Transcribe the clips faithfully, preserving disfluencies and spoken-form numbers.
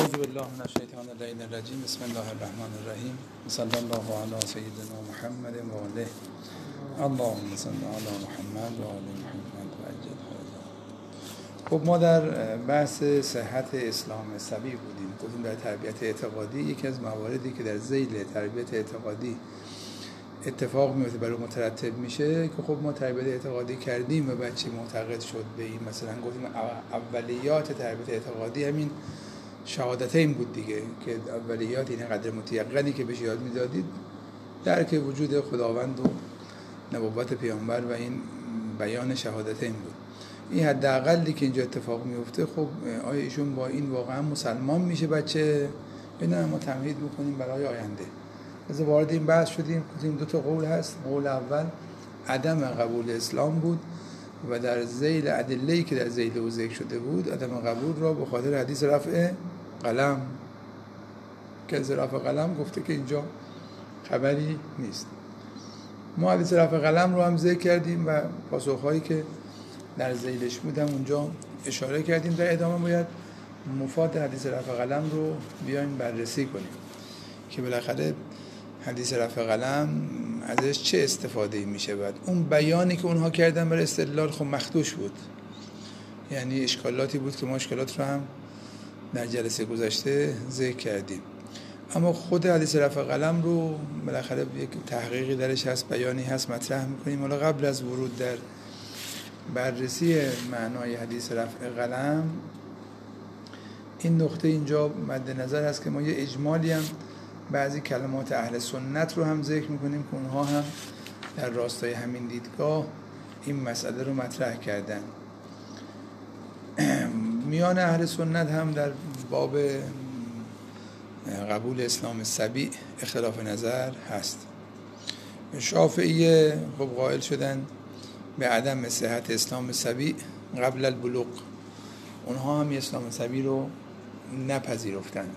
اعوذ بالله من الشیطان اللعین الرجیم. بسم الله الرحمن الرحیم. صلی الله علی سیدنا محمد و آله. اللهم صل علی محمد و آل محمد و عجل فرجهم. خب ما در بحث صحت اسلام سبی بودیم. گفتیم در تربیت اعتقادی یکی از مواردی که در ذیل تربیت اعتقادی اتفاق میفته برای مترتب میشه که خب ما تربیت اعتقادی کردیم و بچه معتقد شد به این، مثلا گفتیم اولیات تربیت اعتقادی همین شهادتین بود دیگه، که اولیات این قدر متیقنی که بهش یاد میدادید درک وجود خداوند و نبوت پیامبر و این بیان شهادتین بود. این حداقلی که اینجا اتفاق میفته. خب آیا ایشون با این واقعا مسلمان میشه بچه؟ نه، ما تمهید میکنیم برای آینده. از وارد این بحث شدیم، گفتیم دو تا قول هست. قول اول عدم قبول اسلام بود و در ذیل ادله‌ای که در ذیل او ذکر شده بود عدم قبول را به خاطر حدیث رفع قلم، که از رفع قلم گفته که اینجا خبری نیست. ما حدیث رفع قلم رو هم ذکر کردیم و پاسخهایی که در ذیلش بود هم اونجا اشاره کردیم. در ادامه باید مفاد حدیث رفع قلم رو بیایم بررسی کنیم که بالاخره حدیث رفع قلم ازش چه استفاده میشه. بعد اون بیانی که اونها کردن برای استدلال خب مخدوش بود، یعنی اشکالاتی بود که ما اشکالات رو هم در جلسه گذشته ذکر کردیم. اما خود حدیث رفع قلم رو بالاخره یک تحقیقی درش هست، بیانی هست، مطرح میکنیم. حالا قبل از ورود در بررسی معنای حدیث رفع قلم این نقطه اینجا مد نظر هست که ما یه اجمالی هم بعضی کلمات اهل سنت رو هم ذکر میکنیم که اونها هم در راستای همین دیدگاه این مسئله رو مطرح کردن. میان اهل سنت هم در باب قبول اسلام سبی اختلاف نظر هست. شافعیه خب قائل شدن به عدم صحت اسلام سبی قبل البلوغ، اونها هم اسلام سبی رو نپذیرفتن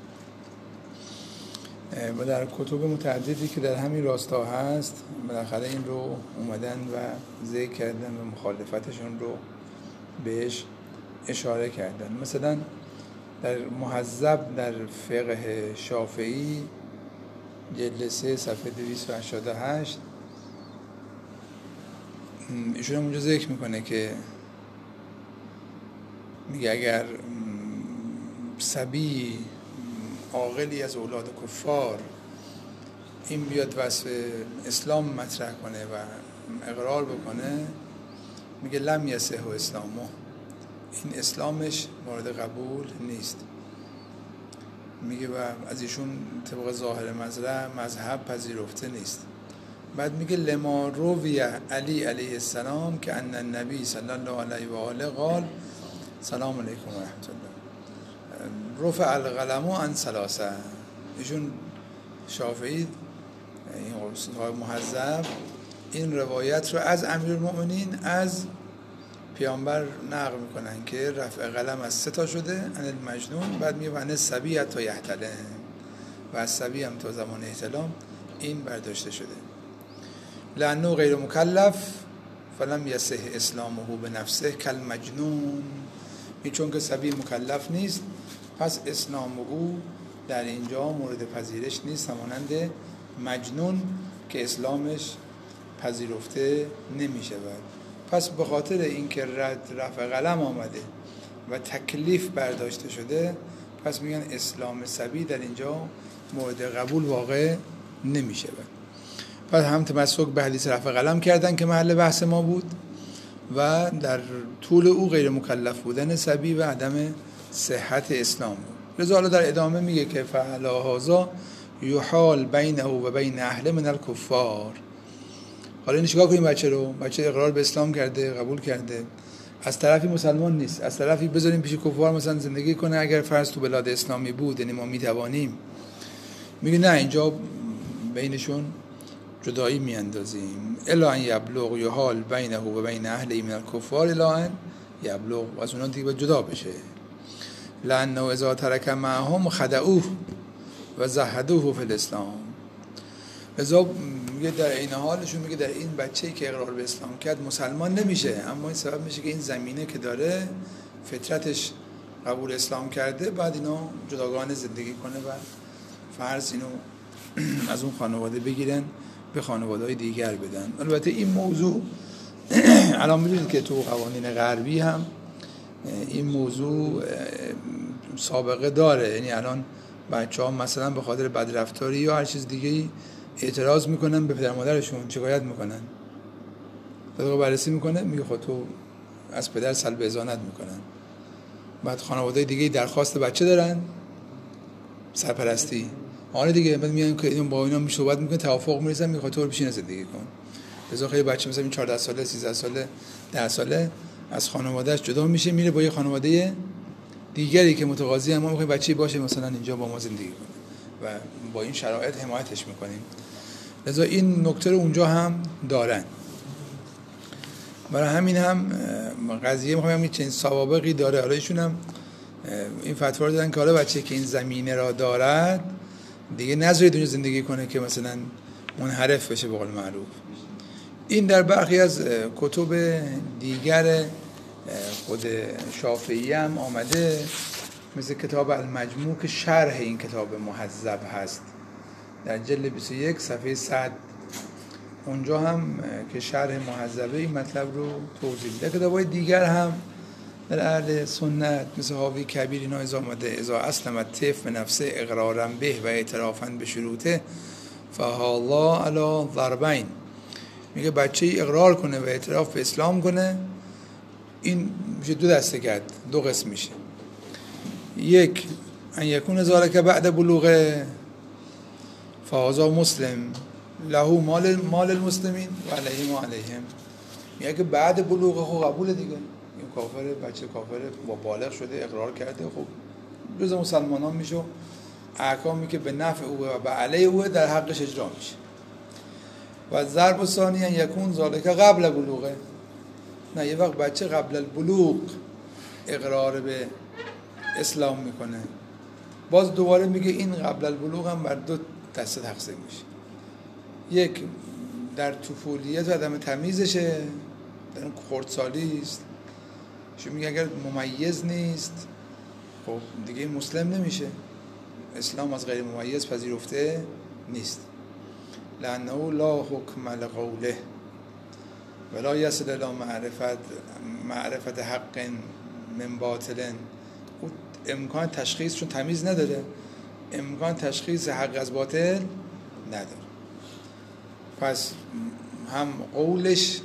و در کتب متعددی که در همین راستا هست بالاخره این رو اومدن و ذکر کردن و مخالفتشون رو بهش اشاره کردن. مثلا در مهذب در فقه شافعی جلد سه صفحه دویست و هشتاد و هشت ایشون هم اونجا ذکر میکنه که میگه اگر صبی عاقلی از اولاد کفار این بیاد وصف اسلام مطرح کنه و اقرار بکنه، میگه لم یصح اسلامه، این اسلامش مورد قبول نیست. میگه و از ایشون طبق ظاهر مذهب پذیرفته نیست. بعد میگه لما روی علی علیه السلام که ان النبی صلی الله علیه و آله قال سلام علیکم و رحمت الله رفع القلم عن ثلاثه. ایشون شافعی این مهذب این روایت رو از امیرالمؤمنین از پیامبر نقل میکنن که رفع قلم از سه تا شده، ان المجنون، بعد میگه ان الصبی تا یحتلم، و از صبی هم تا زمان احتلام این برداشته شده. لانه غیر مکلف فلم یصح اسلامه بنفسه کالمجنون، این چون که صبی مکلف نیست پس اسلام او در اینجا مورد پذیرش نیست، همانند مجنون که اسلامش پذیرفته نمی شود. پس به خاطر اینکه رد رفع قلم آمده و تکلیف برداشته شده، پس میگن اسلام صبی در اینجا مورد قبول واقع نمی شود. پس هم تمسک به حدیث رفع قلم کردن که محل بحث ما بود و در طول او غیر مکلف بودن صبی و عدم صحت اسلام بود. لذا در ادامه میگه که فعلا هذا یحال بینه و بین اهل من الکفار. حالا این چیکار کنیم؟ بچه رو بچه اقرار به اسلام کرده، قبول کرده، از طرفی مسلمان نیست، از طرفی بذاریم پیش کفار مثلا زندگی کنه اگر فرض تو بلاد اسلامی بود، یعنی ما میتوانیم. میگه نه، اینجا بینشون جدایی میاندازیم. الا ان یبلغ یحال بینه و بین اهل من الکفار الا ان یبلغ، از اونها دیگه جدا بشه. لانه اذا ترک معهم خدعوه و زهدوه فی الاسلام. لذا میگه در این حالشون میگه در این بچه‌ای که اقرار به اسلام کرد مسلمان نمیشه، اما این سبب میشه که این زمینه که داره فطرتش قبول اسلام کرده بعد اینو جداگانه زندگی کنه و فرض اینو از اون خانواده بگیرن به خانواده‌های دیگر بدن. البته این موضوع الان می‌دونید که تو قوانین غربی هم این موضوع سابقه داره، یعنی الان بچه‌ها مثلا به خاطر بدرفتاری یا هر چیز دیگه‌ای اعتراض میکنن به پدر مادرشون، شکایت میکنن، دادگاه بررسی میکنه میگه خود تو از پدر سلب اذانت میکنن. بعد خانواده دیگه درخواست بچه دارن سرپرستی، آره دیگه، بعد میگن که این با اینا می صحبت میکنه، توافق میرسن، میگه تو بشین زندگی کن. لذا خیلی بچه مثلا این چهارده ساله، سیزده ساله، ده ساله از خانواده‌اش جدا میشه، میره با یه خانواده دیگری که متقاضی ما میخوایم بچه‌ای باشه مثلا اینجا با ما زندگی کنه و با این شرایط حمایتش میکنیم. لذا این نکته رو اونجا هم دارن. برای همین هم قضیه میخوام این چنین سوابقی داره. حالا ایشون هم این فتوا رو دادن که حالا بچه که این زمینه را دارد دیگه نذارید اونجا زندگی کنه که مثلا منحرف بشه به قول معروف. این در برخی از کتب دیگر خود شافعی هم آمده، مثل کتاب المجموع که شرح این کتاب مهذب هست در جلد بیست و یک صفحه صد، اونجا هم که شرح مهذبه این مطلب رو توضیح میده. کتاب‌های دیگر هم در اهل سنت مثل حاوی کبیر اینا از آمده اذا اسلمت طفل به نفسه اقرارا به و اعترافا به شروطه فهالا علی ضربین، میگه بچه ای اقرار کنه و اعتراف به اسلام کنه، این میشه دو دسته کرد، دو قسم میشه. یک ان یکون ذالک بعد بلوغ فهذا مسلم له مال مال المسلمین و علیه ما علیهم، میگه که بعد بلوغ خب قبول دیگه، این کافر، بچه کافر با بالغ شده اقرار کرده، خب جز مسلمانان میشه، احکامی که به نفع او و به علیه او در حقش اجرا میشه. و ضرب ثانی ان یکون ذالک قبل بلوغه، نه یه وقت بچه قبل البلوغ اقرار به اسلام میکنه، باز دوباره میگه این قبل البلوغ هم بر دو دسته تقسیم میشه. یک در طفولیت و عدم تمیزشه، در اون خردسالی است، چون میگه اگر ممیز نیست خب دیگه مسلم نمیشه، اسلام از غیر ممیز پذیرفته نیست. لانه لا حکم لقوله ولا یصل الی معرفت معرفت حق من باطل، او امکان تشخیص چون تمیز نداره، امکان تشخیص حق از باطل نداره، پس هم قولش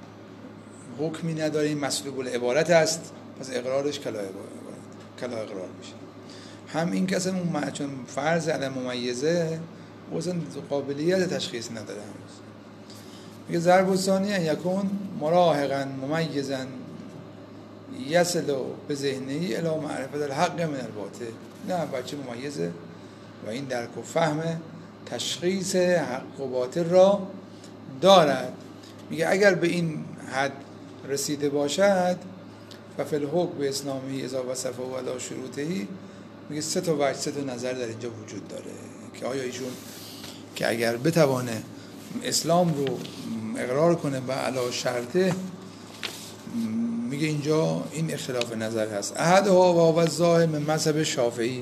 حکمی نداره، این مسلوب العبارت است، پس اقرارش کلا کلا اقرار میشه. هم این کسی اون چون فرض عدم ممیزه اصلا قابلیت تشخیص نداره. میگه ضرب ثانی ان یکون مراهقا ممیزا یصل به ذهنی الی معرفت الحق من الباطل، نه بچه ممیزه و این درک و فهم تشخیص حق و باطل را دارد. میگه اگر به این حد رسیده باشد و فی الحکم به اسلامی اذا وصفه و علی شروطهی، میگه سه تا وجه، سه تا نظر در اینجا وجود داره که آیا ایشون که اگر بتوانه اسلام رو اقرار کنه و علی شرطه، میگه اینجا این اختلاف نظر هست. احدها و هو الظاهر من مذهب شافعی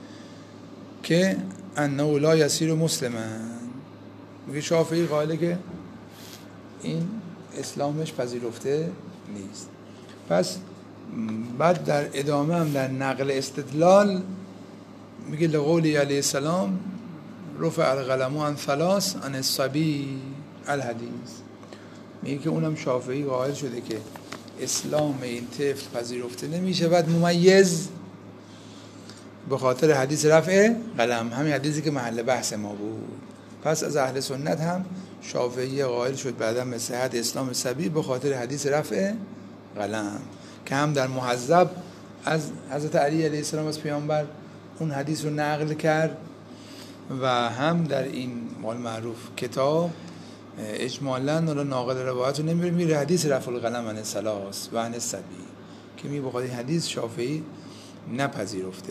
که انه لا یصیر مسلما، میگه شافعی قائله که این اسلامش پذیرفته نیست. پس بعد در ادامه هم در نقل استدلال میگه لقولی علیه السلام رفع القلم عن ثلاث عن الصبی الحدیث، میگه که اونم شافعی قائل شده که اسلام این طفل پذیرفته نمیشه بعد ممیز به خاطر حدیث رفع قلم، همین حدیثی که محل بحث ما بود. پس از اهل سنت هم شافعی قائل شد بعدا به صحت اسلام صبی به خاطر حدیث رفع قلم که هم در مهذب از حضرت علی علیه السلام از پیامبر اون حدیث رو نقل کرد و هم در این مال معروف کتاب اجمالاً ولی ناقل روایت رو نمیره، میره حدیث رفع القلم عن الثلاث و عن الصبی که می بخاطر این حدیث شافعی نپذیرفته.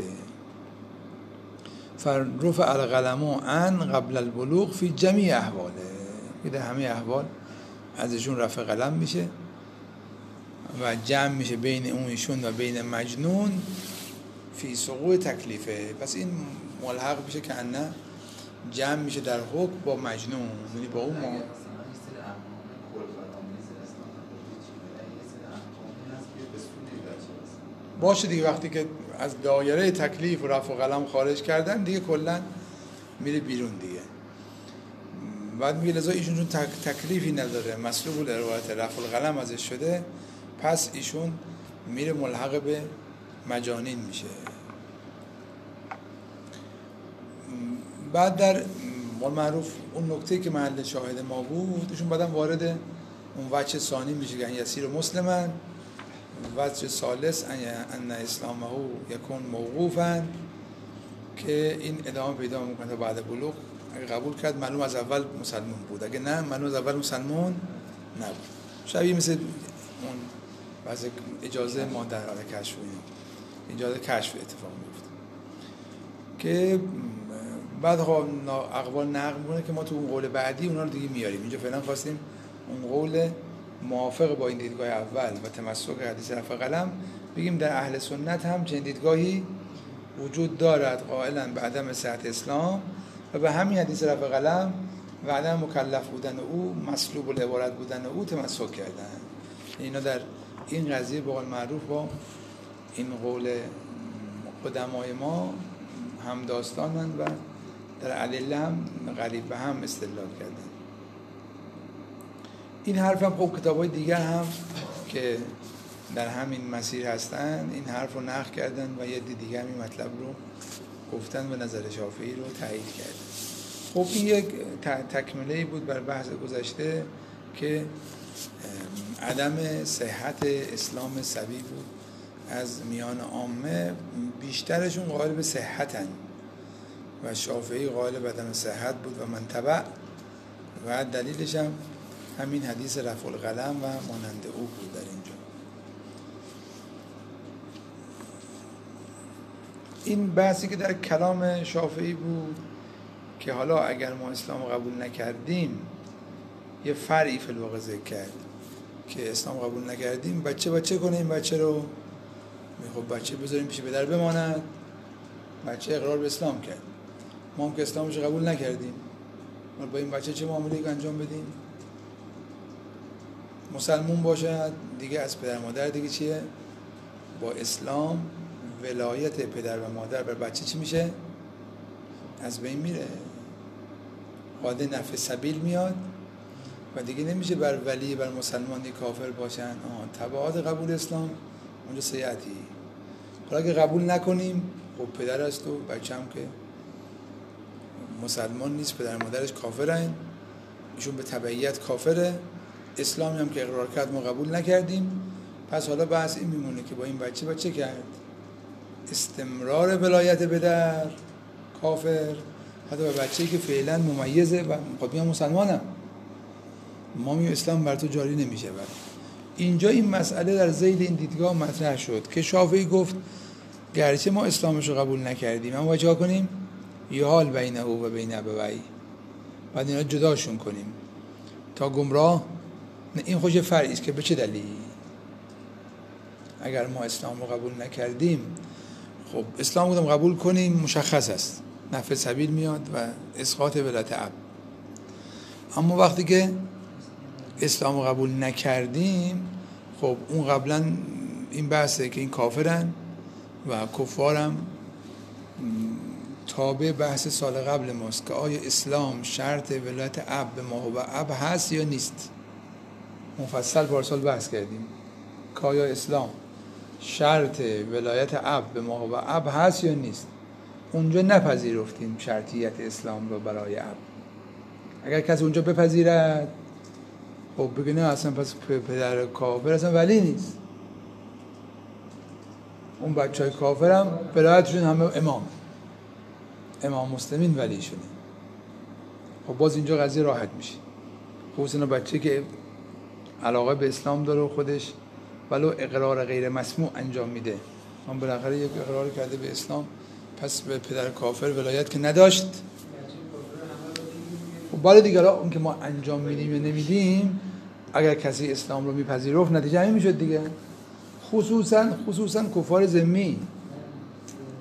فرفع القلم عن قبل البلوغ فی جمیع احواله، در همه احوال ازشون رفع قلم میشه و جمع میشه بین اون ایشون و بین مجنون فی سقوط تکلیفه. پس این ملحق میشه که نه جمع میشه در حکم با مجنون، یعنی با اون ما باشه دیگه. وقتی که از دایره تکلیف و رفع قلم خارج کردن دیگه کلا میره بیرون دیگه. بعد میگه لذا ایشون چون تک تکلیفی نداره، مسلوب الروایت رفع القلم ازش شده، پس ایشون میره ملحق به مجانین میشه. بعد در مول معروف اون نکته که محل شاهد ما بود، ایشون بعدم وارد اون وجه ثانی میشه که یسیر مسلمن، وجه ثالث ان اسلامه یکون موقوفا، که این ادامه پیدا میکنه تا بعد بلوغ. اگه قبول کرد معلوم از اول مسلمان بود، اگه نه معلوم از اول مسلمان نبود. شبیه مثل اون واسه اجازه ما در حال کشف، اجازه کشف اتفاق میفته که بعد ها اقوال نقل میکنه که ما تو اون قول بعدی اونا رو دیگه میاریم. اینجا فعلا خواستیم اون قول موافق با این دیدگاه اول و تمسک حدیث رفع قلم بگیم در اهل سنت هم چنین دیدگاهی وجود دارد، قائلا به عدم صحت اسلام و به همین حدیث رفع قلم و عدم مکلف بودن او، مسلوب العبارت بودن او تمسک کردن. اینا در این قضیه به قول معروف با این قول قدمای ما هم داستانند و در ادله هم قریب به هم استدلال کردن. این حرف هم خب کتاب‌های دیگر هم که در همین مسیر هستن این حرف رو نقل کردن و یه دیگه هم این مطلب رو گفتن و نظر شافعی رو تایید کردن. خب این یک تکمله‌ای بود بر بحث گذشته که عدم صحت اسلام صبی بود از میان عامه، بیشترشون قائل به صحتن و شافعی قائل به عدم صحت بود و من تبع، و دلیلش هم همین حدیث رفع القلم و مانند او بود. در اینجا این بحثی که در کلام شافعی بود که حالا اگر ما اسلام قبول نکردیم، یه فرعی فی الواقع ذکر کرد که اسلام قبول نکردیم بچه بچه کنیم، بچه رو خب بچه بذاریم پیش پدر بماند، بچه اقرار به اسلام کرد، ما هم که اسلامش قبول نکردیم، ما با این بچه چه معامله‌ای انجام بدیم؟ مسلمون باشد دیگه از پدر مادر دیگه چیه؟ با اسلام ولایت پدر و مادر بر بچه چی میشه؟ از بین میره، قاعده نفع سبیل میاد و دیگه نمیشه بر ولی بر مسلمانی کافر باشن. آه تبعات قبول اسلام اونجا سیعتی. حالا اگه قبول نکنیم خب پدر است و بچه هم که مسلمان نیست، پدر مادرش کافرن، ایشون به تبعیت کافره، اسلامی هم که اقرار کرد ما قبول نکردیم. پس حالا بحث این میمونه که با این بچه بچه کرد، استمرار ولایت پدر کافر حتی به بچه‌ای که فعلا ممیزه و خود میام مسلمانم، ما میگیم اسلام بر تو جاری نمیشه. بر اینجا این مسئله در ذیل این دیدگاه مطرح شد که شافعی گفت گرچه ما اسلامش رو قبول نکردیم اما چیکار کنیم؟ یه حال بین او و بین ابوی، بعد اینا جداشون کنیم تا گمراه. این خوش فرعی است که به چه دلیل؟ اگر ما اسلام رو قبول نکردیم، خب اسلام رو قبول کنیم مشخص است، نفع سبیل میاد و اسقاط ولایت اب. اما وقتی که اسلام رو قبول نکردیم، خب اون قبلا این بحثه که این کافرن و کفارم تابع بحث سال قبل ماست که آیا اسلام شرط ولایت اب به ما و اب هست یا نیست. مفصل پارسال بحث کردیم که آیا اسلام شرط ولایت اب به ما و اب هست یا نیست. اونجا نپذیرفتیم شرطیت اسلام رو برای اب. اگر کسی اونجا بپذیرد خب بگه نه اصلا پس پدر کافر اصلا ولی نیست، اون بچه های کافر هم ولایتشون همه امام امام مسلمین ولی شونه. خب باز اینجا قضیه راحت میشه. خصوصا بچه که علاقه به اسلام داره و خودش ولو اقرار غیر مسموع انجام میده، من بالاخره یک اقرار کرده به اسلام، پس به پدر کافر ولایت که نداشت. خب بالا دیگه اون که ما انجام میدیم یا نمیدیم، اگر کسی اسلام رو میپذیرفت نتیجه همین میشد دیگه. خصوصا خصوصا کفار ذمی،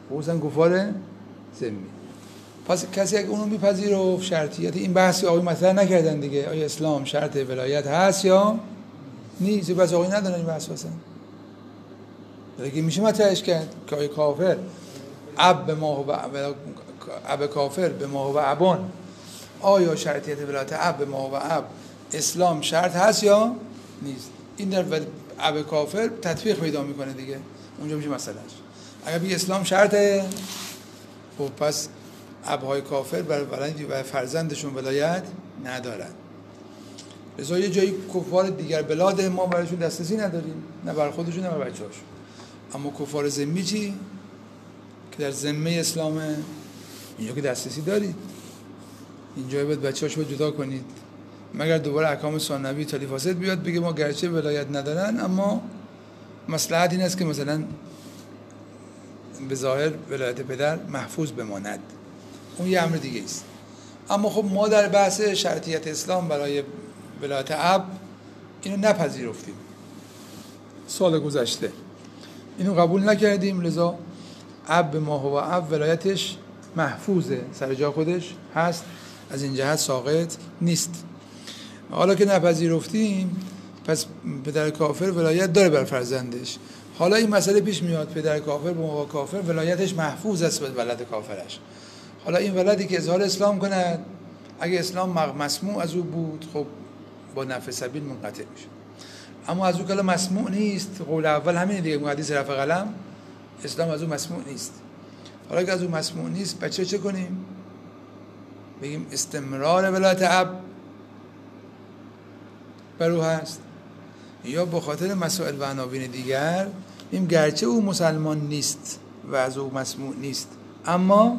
خصوصا کفار ذمی. پس کسی اگه اونو میپذیره شرطیت این بحثی آقای مطرح نکردن دیگه، آیا اسلام شرط ولایت هست یا نیست؟ بس آقای ندارن این بحث اصلا. دیگه میشه مطرحش کرد که آیا کافر اب به ما و اب کافر به ما و ابان، آیا شرطیت ولایت اب به ما و اب اسلام شرط هست یا نیست؟ این در اب کافر تطبیق پیدا میکنه دیگه، اونجا میشه مسئلهش. اگر بگه اسلام شرطه، خب پس ابهای کافر برای ولایت و فرزندشون ولایت ندارن. لذا یه جایی کفار دیگر بلاد ما برایشون دسترسی نداریم، نه برای خودشون نه برای بچه‌هاشون. اما کفار ذمی چی؟ که در ذمه اسلامه، اینجا که دسترسی دارید، اینجا باید بچه‌هاشو جدا کنید، مگر دوباره احکام ثانوی تالی فاسد بیاد بگه ما گرچه ولایت ندارن اما مصلحت این است که مثلا به ظاهر ولایت پدر محفوظ بماند. اون یه امر دیگه است. اما خب ما در بحث شرطیت اسلام برای ولایت اب اینو نپذیرفتیم، سال گذشته اینو قبول نکردیم، لذا اب ما هو اب ولایتش محفوظه، سر جا خودش هست، از این جهت ساقط نیست. حالا که نپذیرفتیم پس پدر کافر ولایت داره بر فرزندش. حالا این مسئله پیش میاد، پدر کافر به ما کافر ولایتش محفوظ است به ولد کافرش. حالا این ولدی که اظهار اسلام کند، اگه اسلام مسموع از او بود خب با نفع سبیل منقطع میشه، اما از او که مسموع نیست، قول اول همین دیگه، حدیث رفع قلم، اسلام از او مسموع نیست. حالا که از او مسموع نیست بچه چه کنیم؟ بگیم استمرار ولایت اب بر او هست، یا به خاطر مسائل و عناوین دیگر بگیم گرچه او مسلمان نیست و از او مسموع نیست اما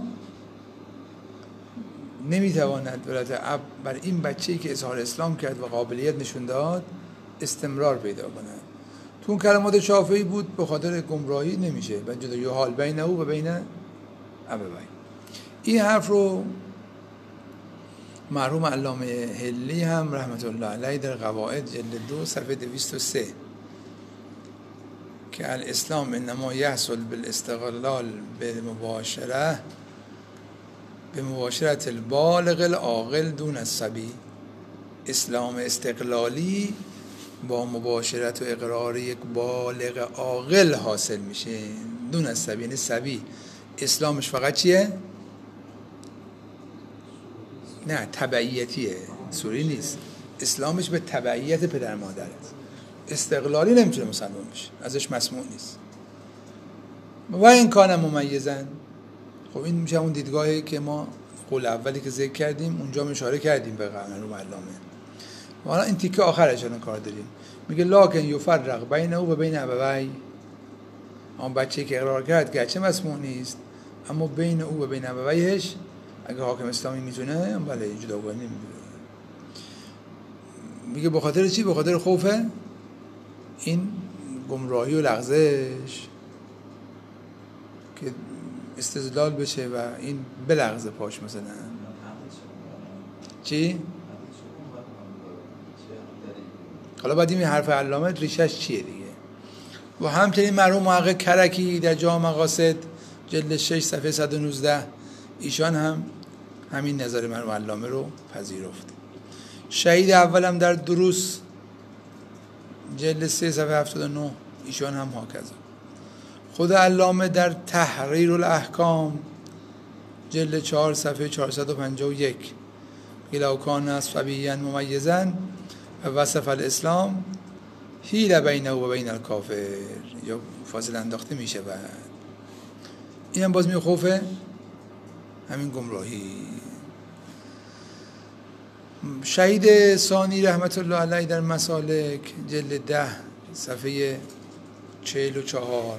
نمیتواند ولایت اب بر این بچه‌ای که اظهار اسلام کرد و قابلیت نشون داد استمرار پیدا کند. تو اون کلمات شافعی بود به خاطر گمراهی نمیشه، و جدا یحال بین او و بین ابوی. این حرف رو مرحوم علامه حلی هم رحمت الله علیه در قواعد جلد دو صفحه دویست و سه که الاسلام انما یحصل بالاستقلال بالمباشره به مباشرت البالغ العاقل دون الصبی، اسلام استقلالی با مباشرت و اقرار یک بالغ عاقل حاصل میشه، دون الصبی یعنی صبی اسلامش فقط چیه؟ نه تبعیتیه، سوری نیست، اسلامش به تبعیت پدر مادر است، استقلالی نمیتونه مسلمان بشه، ازش مسموع نیست. و این کانم ممیزن، خب این میشه اون دیدگاهی که ما قول اولی که ذکر کردیم اونجا اشاره کردیم به قانون علامه. و حالا این تیکه آخرش الان کار داریم، میگه لاکن یفرق بین او و بین ابوی، اون بچه‌ای که اقرار کرد گرچه مسموع نیست اما بین او و بین ابویش اگه حاکم اسلامی میتونه بله جداگانه نمیدونه. میگه به خاطر چی؟ به خاطر خوف این گمراهی و لغزش که استدلال بشه و این بلغزه پاش مثلا. چی؟ حالا بعد این حرف علامه ریشش چیه دیگه. و همچنین مرحوم محقق کرکی در جامع مقاصد جلد شش صفحه صد و نوزده ایشان هم همین نظر مرحوم علامه رو پذیرفت. شهید اولم در دروس جلد سه صفحه هفتاد و نه ایشان هم هاکذا. خود علامه در تحریر الاحکام جلد چهار صفحه چهارصد و پنجاه و یک لو کان اصفبیاً ممیزاً و وصف الاسلام حیل بینه و بین الکافر، یا فاصله انداخته میشه. و این هم باز می خوفه همین گمراهی. شهید ثانی رحمت الله علیه در مسالک جلد ده صفحه چهل و چهار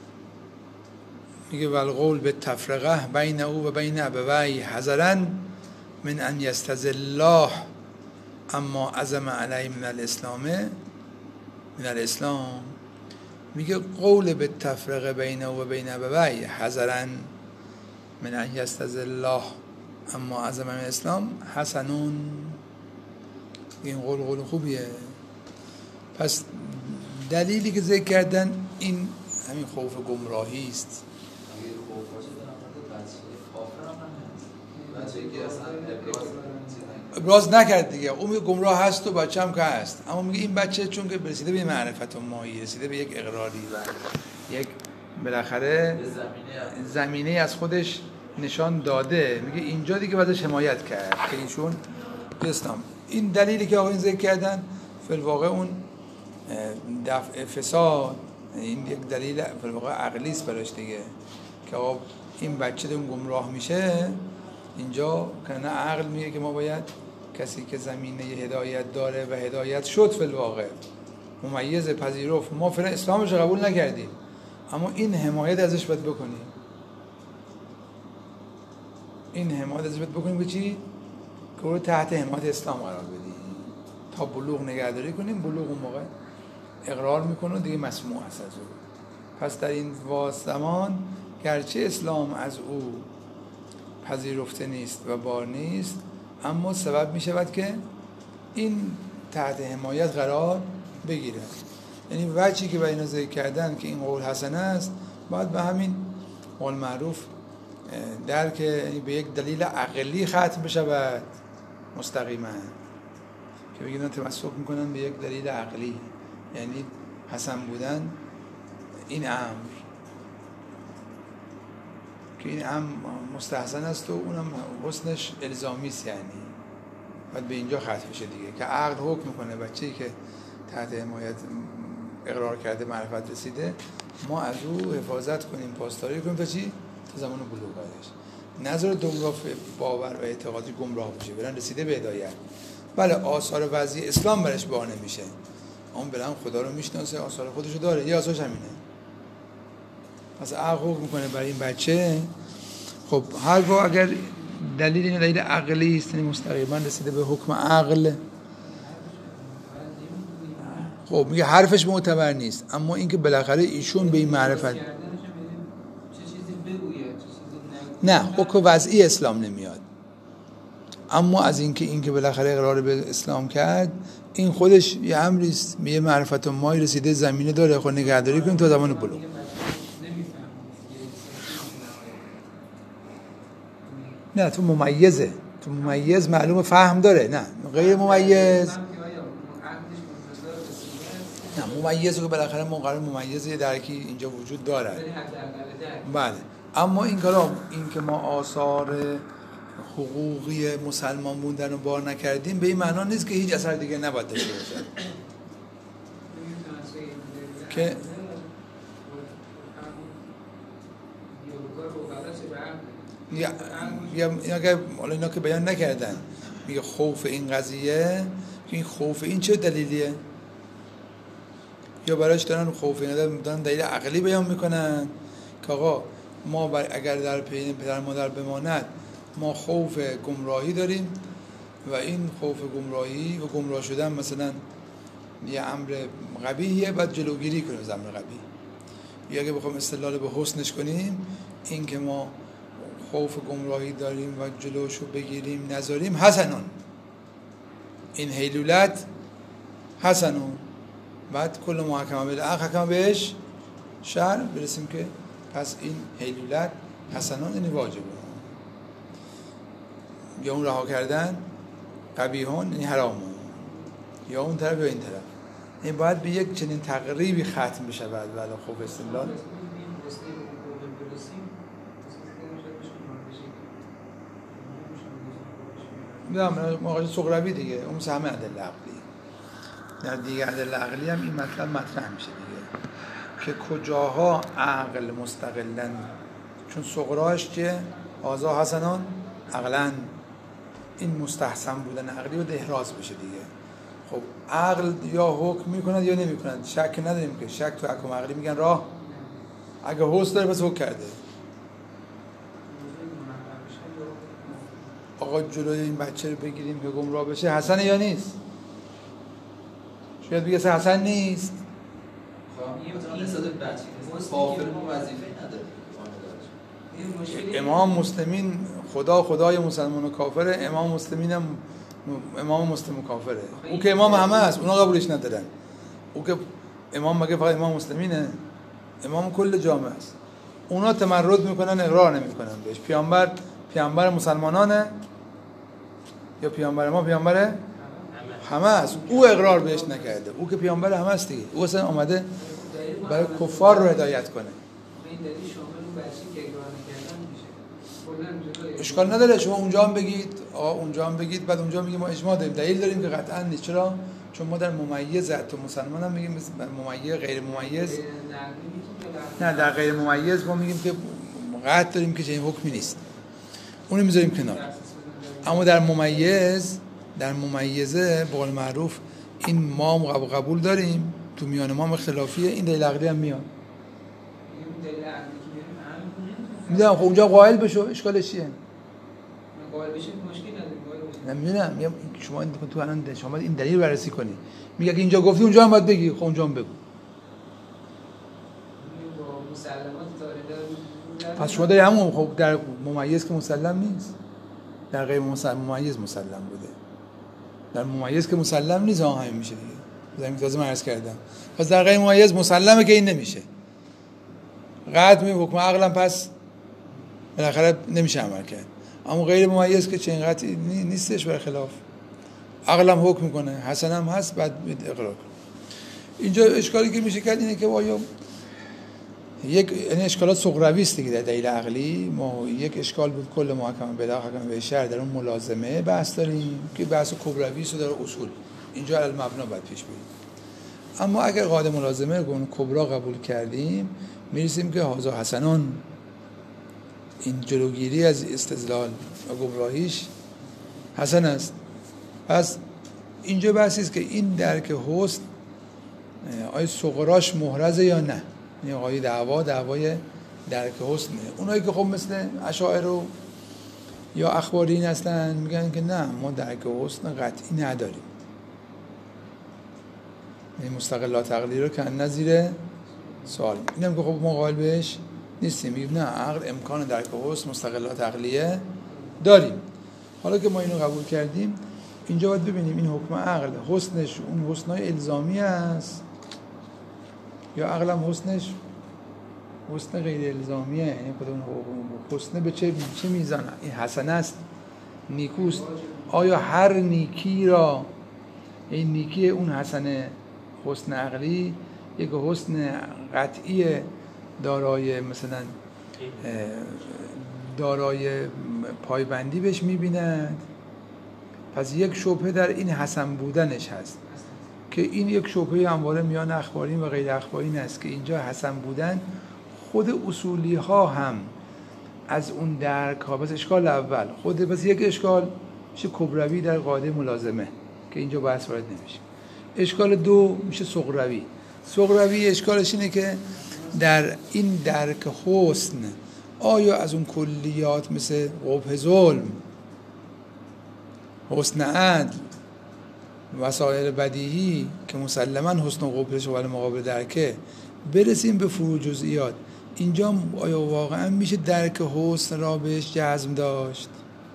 میگه والقول به تفرقه بین او و بین ابوی حذراً من ان یستذل الله اما عزم علی من الاسلام من الاسلام. میگه قول به تفرقه بین او و بین ابوی حذراً من ان یستذل الله اما عزم من الاسلام حسنون. این قول قول خوبیه. پس دلیلی که ذکر کردن این همین خوف گمراهی است. ابراز نکرد دیگه. اون میگه گمراه هست و بچه هم که هست، اما میگه این بچه چون که رسیده به معرفت و مایی، رسیده به یک اقراری و یک بالاخره زمینه از خودش نشان داده، میگه اینجا دیگه بازش حمایت کرد که ایشون اسلام. این دلیلی که آقایون ذکر کردن فی الواقع اون دفع فساد، این یک دلیل فی الواقع عقلی است براش دیگه، که آقا این بچه اون گمراه میشه اینجا که نه عقل میگه که ما باید کسی که زمینه هدایت داره و هدایت شد فی الواقع ممیز پذیرفت، ما فعلا اسلامش قبول نکردیم اما این حمایت ازش باید بکنیم، این حمایت ازش باید بکنیم به چی؟ که رو تحت حمایت اسلام قرار بدیم تا بلوغ نگهداری کنیم، بلوغ اون موقع اقرار میکنه دیگه مسموع هست از او. پس در این زمان گرچه اسلام از او پذیرفته نیست و بار نیست، اما سبب می شود که این تحت حمایت قرار بگیره. یعنی وجهی که به اینا ذکر کردن که این قول حسن است باید به همین قول معروف درک، یعنی به یک دلیل عقلی ختم بشود مستقیما، که بگیدن تمسک میکنن به یک دلیل عقلی، یعنی حسن بودن این امر که این امر مستحسن است و اونم حسنش الزامی است، یعنی باید به اینجا ختم بشه دیگه، که عقل حکم میکنه بچه‌ای که تحت حمایت اقرار کرده معرفت رسیده ما از او حفاظت کنیم، پاسداری کنیم تا چی؟ تا زمان بلوغش. نظر دوم باور و اعتقادی گمراه بشه، برن رسیده به هدایت. بله آثار وضعی اسلام برش بار نمیشه، اون برن خدا رو میشناسه، آثار خودشو داره، یه آثارش همینه. پس عقل حکم میکنه برای این بچه. خب هرگاه اگر دلیل این دلیل عقلی است، یعنی مستقیما رسیده به حکم عقل، خب میگه حرفش معتبر نیست، اما اینکه بالاخره ایشون به این معرفت نه حکم وضعی اسلام نمیاد، اما از اینکه اینکه بالاخره اقرار به اسلام کرد این خودش یه امری است، یه معرفت مایی رسیده، زمینه داره، خود نگهداری کنیم تا زمان بلوغ. نه تو ممیزه، تو ممیز معلومه فهم داره، نه غیر ممیز نه ممیز که بالاخره مقرر ممیز یه درکی اینجا وجود داره. بله اما این کارا این که ما آثار حقوقی مسلمان بودن رو بار نکردیم به این معنا نیست که هیچ اثر دیگه نباید داشته باشه. که یا یا اینا که حالا اینا که بیان نکردن، میگه خوف این قضیه که این خوف این چه دلیلیه؟ یا براش دارن خوف اینا دارن دلیل عقلی بیان میکنن که آقا ما اگر در پی پدر مادر بماند ما خوف گمراهی داریم و این خوف گمراهی و گمراه شدن مثلا یه امر قبیحیه، باید جلوگیری کنیم از امر قبیح. یا اگه بخوام استدلال به حسنش کنیم، این که ما خوف گمراهی داریم و جلوشو بگیریم نذاریم حسنون، این هیلولت حسنون، بعد کل محکمه بالعقل حکم بهش شرع برسیم که پس این هیلولت حسنون یعنی واجبه، یا اون رها کردن قبیحون یعنی حرامون، یا اون طرف یا این طرف. این باید به یک چنین تقریبی ختم بشه بعد ولی خوب استدلال میدونم مقایسه سقراوی دیگه، اون مثل همه ادله عقلی، در دیگه ادله عقلی هم این مطلب مطرح میشه دیگه که کجاها عقل مستقلاً، چون سقراش که آزا حسنان عقلاً این مستحسن بودن عقلی و احراز بشه دیگه. خب عقل یا حکم میکند یا نمیکند، شک نداریم که شک تو حکم عقلی میگن راه، اگه حس داره پس حکم کرده. آقا جلوی این بچه رو بگیریم که گمراه بشه حسنه یا نیست؟ شاید بگه حسن نیست. امام مسلمین خدا خدای مسلمان و کافره، امام مسلمین هم امام مسلم و کافره. او که امام همه است، اونا قبولش ندارن. او که امام مگه فقط امام مسلمینه؟ امام کل جامعه است. اونا تمرد میکنن، اقرار نمیکنن بهش. پیامبر پیامبر مسلمانانه یا پیامبر ما پیامبر همه است، او اقرار بهش نکرده، او که پیامبر همه است دیگه، او اصلا آمده برای کفار رو هدایت کنه. اشکال نداره شما اونجا هم بگید، آقا اونجا هم بگید، بعد اونجا میگیم ما اجماع داریم، دلیل داریم که قطعا نیست. چرا؟ چون ما در ممیز تو مسلمان هم میگیم ممیز غیر ممیز، نه در غیر ممیز ما میگیم که قطع داریم که چنین حکمی نیست، اونو میذاریم کنار. اما در ممیز، در ممیزه به قول معروف این ما هم قبول داریم، تو میان ما هم اختلافیه، این دلیل عقلی هم میاد. میدونم خب اونجا قائل بشو، اشکالش چیه؟ قائل بشید مشکل نداره. نمیدونم شما این تو الان شما این دلیل بررسی کنی، میگه که اینجا گفتی اونجا هم باید بگی، خب اونجا هم بگو. پس شما داری همون، خب در ممیز که مسلم نیست، در غیر ممیز مسلم بوده، در ممیز که مسلم نیست ها همین میشه دیگه. زمین تازه من عرض کردم. پس در غیر ممیز مسلمه که این نمیشه. قطع می حکم عقلم پس بالاخره نمیشه عمل کرد. اما غیر ممیز که چنین قطعی نیستش، برخلاف عقلم حکم میکنه، حسن هم هست، بعد اقرار کنه. اینجا اشکالی که میشه کرد اینه که وایا یک یعنی اشکالات صغروی است دیگه در دلیل عقلی. ما یک اشکال بود کل محکمه بلا حکم به شرع در اون ملازمه بحث داریم که بحث کبروی است در اصول، اینجا علی المبنا باید پیش بریم. اما اگر قاعده ملازمه رو اون کبرا قبول کردیم، میرسیم که هازا حسنان، این جلوگیری از استدلال و گمراهیش حسن است. پس اینجا بحثی است که این درک حسن آیا صغراش محرزه یا نه. یعنی آقای دعوا دعوای درک حسنه. اونایی که خب مثل اشاعره و یا اخبارین هستن میگن که نه، ما درک حسن قطعی نداریم، یعنی مستقلات عقلی رو که نظیر سوال. اینم که خب ما قائل بهش نیستیم، میگیم نه، عقل امکان درک حسن مستقلات عقلیه داریم. حالا که ما اینو قبول کردیم، اینجا باید ببینیم این حکم عقل حسنش اون حسنای الزامی است یا عقلم حسنش حسن غیر الزامیه، یعنی کدوم حسن به چه چه میزان این حسن است، نیکوست. آیا هر نیکی را این نیکی اون حسن حسن عقلی یک حسن قطعی دارای مثلا دارای پایبندی بهش میبیند؟ پس یک شبهه در این حسن بودنش هست که این یک شبهه همواره میان اخبارین و غیر اخبارین است که اینجا حسن بودن خود اصولی ها هم از اون درک ها. بس اشکال اول خود بس یک اشکال میشه کبروی در قاعده ملازمه که اینجا بحث وارد نمیشه. اشکال دو میشه صغروی. صغروی اشکالش اینه که در این درک حسن آیا از اون کلیات مثل قبح ظلم، حسن عدل، وسایل بدیهی که مسلماً حسن و قبحش ولی مقابل درکه، برسیم به فروع جزئیات؟ اینجا آیا واقعا میشه درک حسن را بهش جزم داشت؟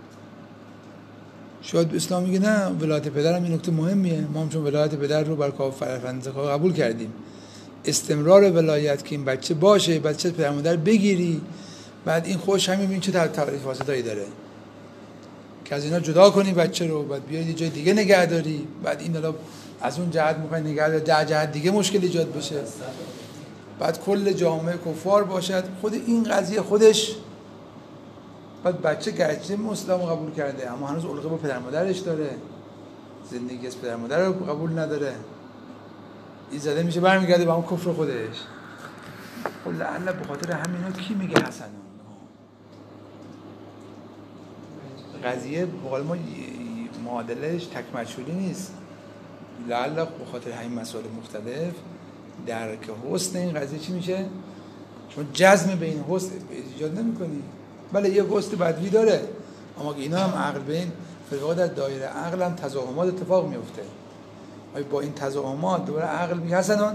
شاید اسلام میگه نه، ولایت پدرم این نکته مهمیه، ما هم چون ولایت پدر رو بر کافر فرزندان قبول کردیم، استمرار ولایت که این بچه باشه، بچه پدر مادر بگیری، بعد این خوش همین این چه تعریف واسطایی داره که از اینا جدا کنی بچه رو، بعد بیای یه جای دیگه نگه داری، بعد این حالا از اون جهت میخوای نگه داری، در جهت دیگه مشکل ایجاد بشه، بعد کل جامعه کفار باشد. خود این قضیه خودش بعد بچه گرچه اسلام قبول کرده اما هنوز علقه با پدر مادرش داره، زندگی از پدر مادر رو قبول نداره، این زده میشه برمیگرده به اون کفر خودش. خب لعله به خاطر همینا کی میگه حسن؟ قضیه بقول ما معادلش تک مجهولی نیست. لعل به خاطر همین مسائل مختلف درک حسن این قضیه چی میشه؟ شما جزم به این حسن ایجاد نمی‌کنی. بله یه حسن بدوی داره، اما اینا هم عقل بین فرقا در دایره عقل هم تزاحمات اتفاق میفته. آیا با این تزاحمات دوباره عقل میگه حسنان؟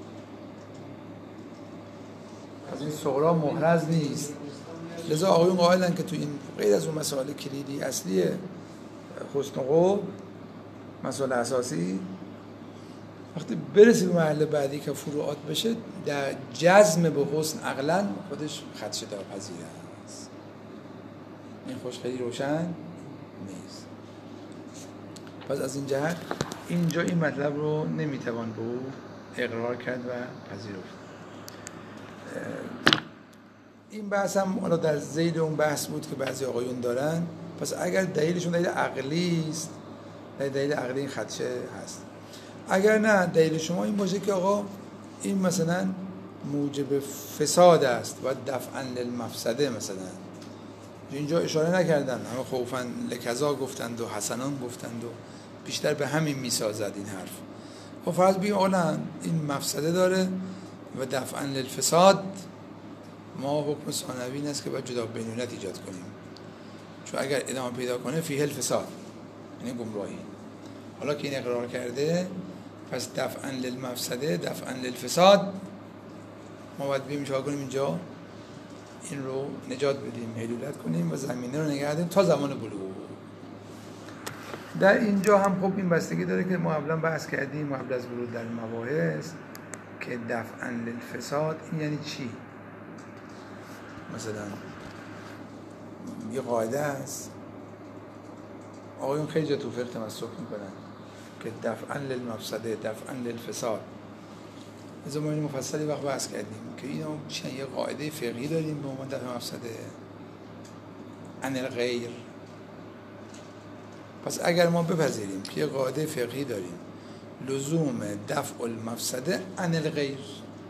از این صغرا محرز نیست. لذا آقایون قائلن که تو این غیر از اون مسائل کلیدی اصلی حسن و قبح، مسائل اساسی وقتی برسی به مرحله بعدی که فروعات بشه، در جزم به حسن عقلا خودش خدشه دارپذیر است. این خوش خیلی روشن نیست. پس از این جهت اینجا این مطلب رو نمیتوان به او اقرار کرد و پذیرفت. این بحث هم حالا در ذیل اون بحث بود که بعضی آقایون دارن. پس اگر دلیلشون دلیل عقلی است، دلیل عقلی این خدشه هست. اگر نه دلیل شما این باشه که آقا این مثلا موجب فساد است و دفعا للمفسده، مثلا اینجا اشاره نکردن، همه خوفا لکذا گفتند و حسنان گفتند و بیشتر به همین میسازد این حرف. خب فرض بگیم آقا این مفسده داره و دفعا للفساد، ما حکم ثانوی این است که باید جدا بینونت ایجاد کنیم، چون اگر ادامه پیدا کنه فیه الفساد، یعنی گمراهی. حالا که این اقرار کرده، پس دفعا للمفسده دفعا للفساد، ما باید بیم چهار کنیم اینجا این رو نجات بدیم، حلولت کنیم و زمینه رو نگه داریم تا زمان بلوغ. در اینجا هم خب این بستگی داره که ما قبلا بحث کردیم قبل از ورود در مباحث که دفعا للفساد این یعنی چی. مثلا یه قاعده است، آقایون خیلی جا تو فقه تمسک میکنن که دفعا للمفسده دفعا للفساد. از ما این مفصلی وقت بحث کردیم که اینا چند یه قاعده فقهی داریم به عنوان دفع مفسده عن الغیر. پس اگر ما بپذیریم که یه قاعده فقهی داریم لزوم دفع المفسده عن الغیر،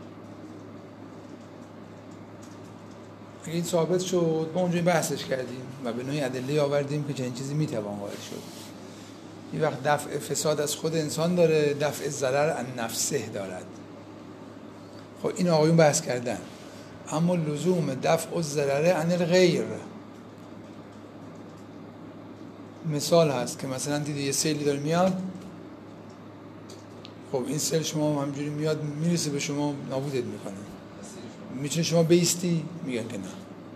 اگه این ثابت شد ما اونجوری بحثش کردیم و به نوعی ادله آوردیم که چنین چیزی میتوان قائل شد. این وقت دفع فساد از خود انسان داره، دفع ضرر عن نفسه دارد. خب این آقایون بحث کردن، اما لزوم دفع الضرر عن الغیر مثال هست که مثلا دیدی یه سیلی داره میاد، خب این سیل شما همجوری میاد میرسه به شما نابودت میکنه، میتونه شما بیستی؟ میگن که نه،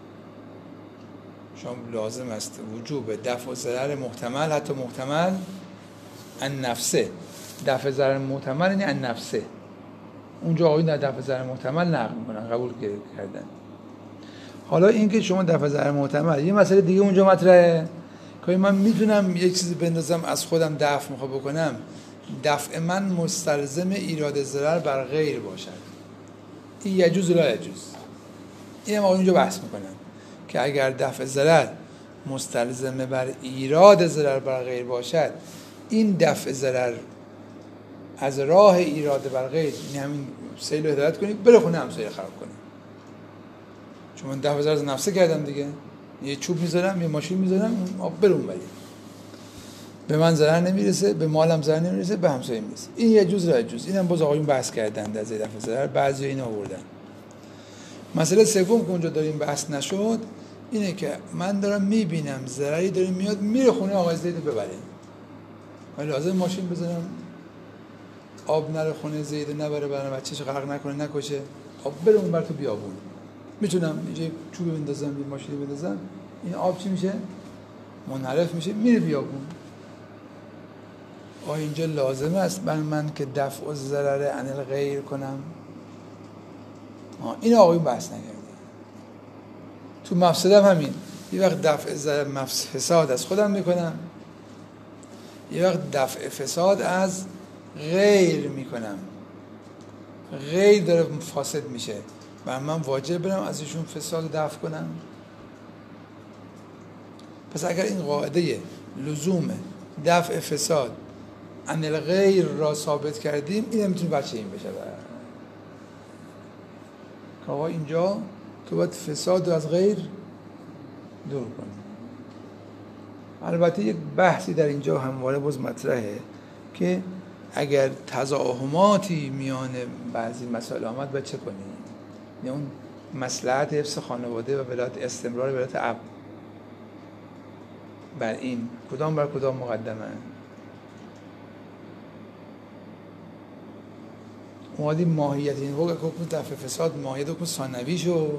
شما لازم است وجوب دفع ضرر محتمل، حتی محتمل عن نفسه. دفع ضرر محتمل یعنی عن نفسه. اونجا آقایون در دفع ضرر محتمل نقل میکنن، قبول کردن. حالا اینکه شما دفع ضرر محتمل، یه مسئله دیگه اونجا مطرحه که من میتونم یک چیزی بندازم از خودم دفع میخوام بکنم، دفع من مستلزم ایراد ضرر بر غیر باشد، این یجوز لا یجوز. این هم اونجا بحث میکنن که اگر دفع ضرر مستلزم بر ایراد ضرر بر غیر باشد، این دفع ضرر از راه ایراد بر غیر، این همین سیل رو هدایت کنید بره خونه همسایه خراب کنه، چون من دفع ضرر از نفسه کردم دیگه، یه چوب میذارم یه ماشین میذارم آب بره اون بری، به من ضرر نمیرسه، به مالم ضرر نمیرسه، به همسایه میرسه. این یه جز را جز. اینم باز آقایون بحث کردن در زیر دفع ضرر، بعضی اینا آوردن. مسئله سوم که اونجا داریم بحث نشد اینه که من دارم میبینم ضرری داره میاد میره خونه آقای زید ببره، ولی لازم ماشین بذارم آب نره خونه زید نبره، برای بچه‌ش غرق نکنه نکشه، آب بره اون بر تو بیابون. میتونم یه چوب بندازم یه ماشین بندازم، این آب چی میشه؟ منحرف میشه میره بیابون. آیا اینجا لازم است بر من که دفع الضرر عن الغیر کنم؟ این آقایون بحث نکرده. تو مفسده هم همین، یه وقت دفع ضرر فساد از خودم میکنم، یه وقت دفع فساد از غیر میکنم، غیر داره فاسد میشه، بر من واجب برم از ایشون فساد دفع کنم. پس اگر این قاعده لزوم دفع فساد عن الغیر را ثابت کردیم، این میتونه بچه این بشه که آقا اینجا تو باید فساد رو از غیر دور کنی. البته یک بحثی در اینجا همواره باز مطرحه که اگر تضاهماتی میان بعضی مسائل آمد باید چه کنی؟ یعنی اون مصلحت حفظ خانواده و ولایت استمرار ولایت اب بر این کدام بر کدام مقدمه؟ اومدیم ماهیت این حکم حکم دفع فساد ماهیت حکم ثانوی شد.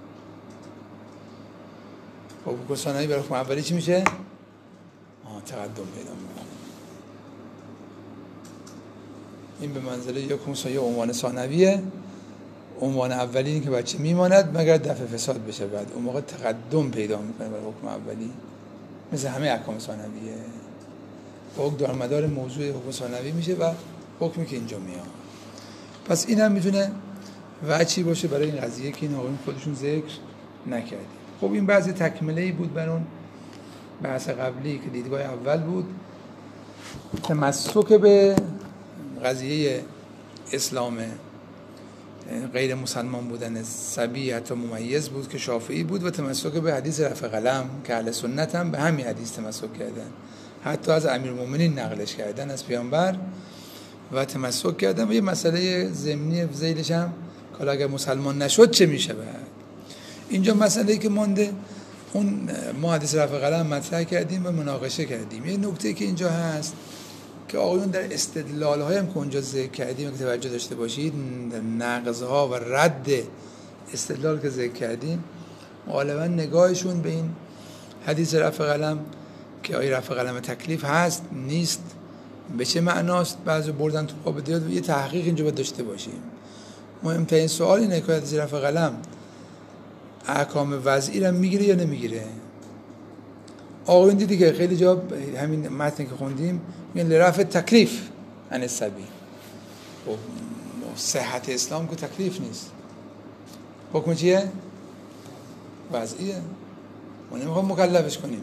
حکم ثانوی برای حکم اولی چی میشه؟ آه تقدم پیدا میکنه. این به منزله یک یه عنوان ثانویه. عنوان اولی اینه که بچه میماند مگر دفع فساد بشه، بعد اون موقع تقدم پیدا میکنه برای حکم اولی، مثل همه احکام ثانویه. حکم دارمدار موضوع حکم ثانوی میشه و حکمی که اینجا میاد. پس این هم میتونه وجهی باشه برای این قضیه که این آقایون خودشون ذکر نکردیم. خب این بعضی تکمله‌ای بود بر اون بحث قبلی که دیدگاه اول بود، تمسک به قضیه اسلام غیر مسلمان بودن صبی حتی ممیز بود که شافعی بود، و تمسک به حدیث رفع قلم که اهل سنت هم به همین حدیث تمسک کردن، حتی از امیرالمومنین نقلش کردن از پیامبر و تمسک کردن. و یه مسئله ضمنی ذیلش هم که اگر مسلمان نشد چه میشه بعد. اینجا مسئله‌ای که مونده، اون ما حدیث رفع قلم مطرح کردیم و مناقشه کردیم. یه نکته که اینجا هست که آقایون در استدلال‌های هم که اونجا ذکر کردیم که توجه داشته باشید، نقض‌ها و رد استدلال که ذکر کردیم، غالبا نگاهشون به این حدیث رفع قلم که آیا رفع قلم تکلیف هست نیست، به چه معناست، بعضی بردن تو باب دیات و یه تحقیق اینجا باید داشته باشیم. مهمترین سوال اینه که حدیث رفع قلم احکام وضعی رو میگیره یا نمیگیره. آقایون دیدی که خیلی جا همین متنی که خوندیم میگن لرفع تکلیف عن الصبی. خب صحت اسلام که تکلیف نیست، حکم چیه؟ وضعیه. ما نمیخوام مکلفش کنیم،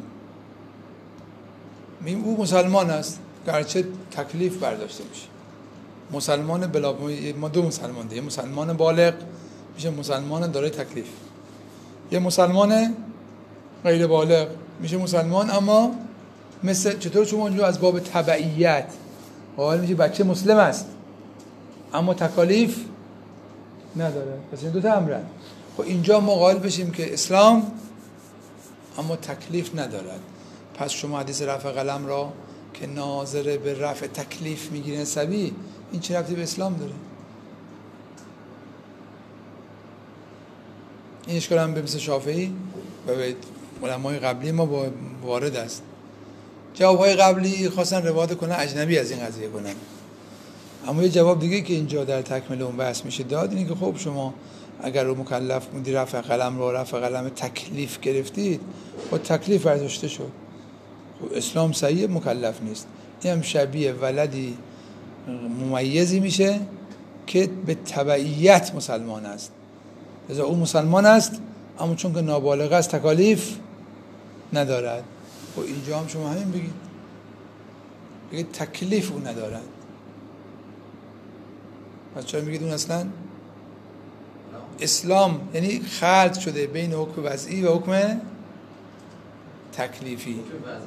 میگیم او مسلمان است گرچه تکلیف برداشته میشه. مسلمان بلا ما دو مسلمان ده، یه مسلمان بالغ میشه مسلمان دارای تکلیف، یه مسلمان غیر بالغ میشه مسلمان اما مثل چطور شما اونجا از باب تبعیت قائل میشه بچه مسلم است اما تکالیف نداره. پس این دو تا امرن. خب اینجا ما قائل بشیم که اسلام اما تکلیف ندارد، پس شما حدیث رفع قلم را که ناظر به رفع تکلیف میگیرین صبی، این چه ربطی به اسلام داره؟ این اشکال هم به مثل شافعی و به علمای قبلی ما وارد است. جوابهای قبلی خواستن روایت کنن اجنبی از این قضیه کنن، اما یه جواب دیگه که اینجا در تکمل اون بحث میشه داد اینه که خب شما اگر رو مکلف بودی رفع قلم رو رفع قلم تکلیف گرفتید، خب تکلیف برداشته شد. خب اسلام صحیح مکلف نیست، این هم شبیه ولدی ممیزی میشه که به تبعیت مسلمان است. لذا او مسلمان است اما چون که نابالغ است تکالیف ندارد. خب اینجا هم شما همین بگید، بگید تکلیف او ندارد. پس چرا میگید اون اصلا اسلام یعنی خلط شده بین حکم وضعی و حکم تکلیفی.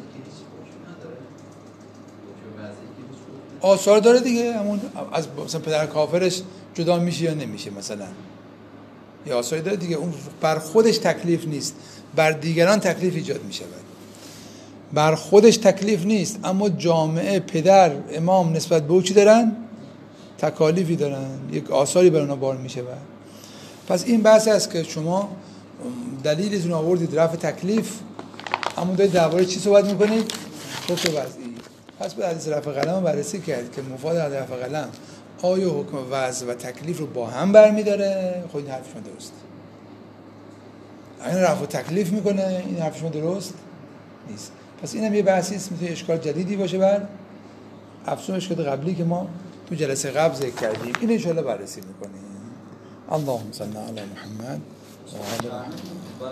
آثار داره دیگه، همون از مثلا پدر کافرش جدا میشه یا نمیشه، مثلا یا آثاری داره دیگه. اون بر خودش تکلیف نیست، بر دیگران تکلیف ایجاد میشه. بر خودش تکلیف نیست اما جامعه، پدر، امام نسبت به او چی دارن؟ تکالیفی دارن، یک آثاری بر اونا بار میشه. بعد پس این بحث است که شما دلیلتون آوردید رفع تکلیف، اما دارید درباره چی صحبت میکنید؟ حکم وضعی. پس به حدیث رفع قلم بررسی کرد که مفاد از رفع قلم آیا حکم وضع و تکلیف رو با هم برمیداره؟ خب این حرف شما درست. اگر رفع تکلیف میکنه این حرف شما درست نیست. پس اینم یه بحثی است، میتونه اشکال جدیدی باشه بر افسون اشکال قبلی که ما تو جلسه قبل ذکر کردیم. این ان شاء الله بررسی میکنیم. اللهم صل علی محمد و علی محمد.